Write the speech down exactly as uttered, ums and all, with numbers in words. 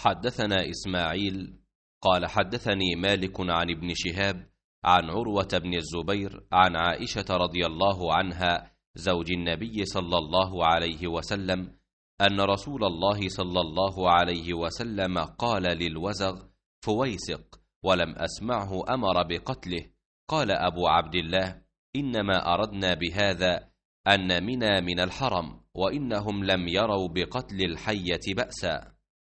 حدثنا إسماعيل قال حدثني مالك عن ابن شهاب عن عروة بن الزبير عن عائشة رضي الله عنها زوج النبي صلى الله عليه وسلم أن رسول الله صلى الله عليه وسلم قال للوزغ فويسق، ولم أسمعه أمر بقتله. قال أبو عبد الله: إنما أردنا بهذا أن منا من الحرم، وإنهم لم يروا بقتل الحية بأسا.